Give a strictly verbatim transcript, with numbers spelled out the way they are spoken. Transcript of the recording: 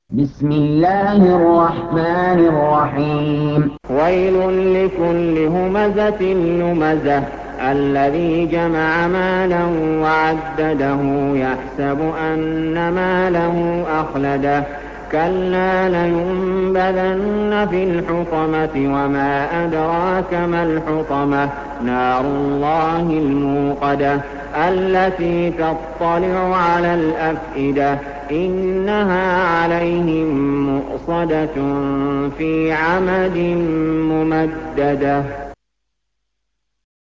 بسم الله الرحمن الرحيم ويل لكل همزة لمزة الذي جمع مالا وعدده يحسب أن ماله أخلده كلا لينبذن في الحطمة وما أدراك ما الحطمة نار الله الموقدة التي تطلع على الأفئدة إنها عليهم مؤصدة في عمد ممددة.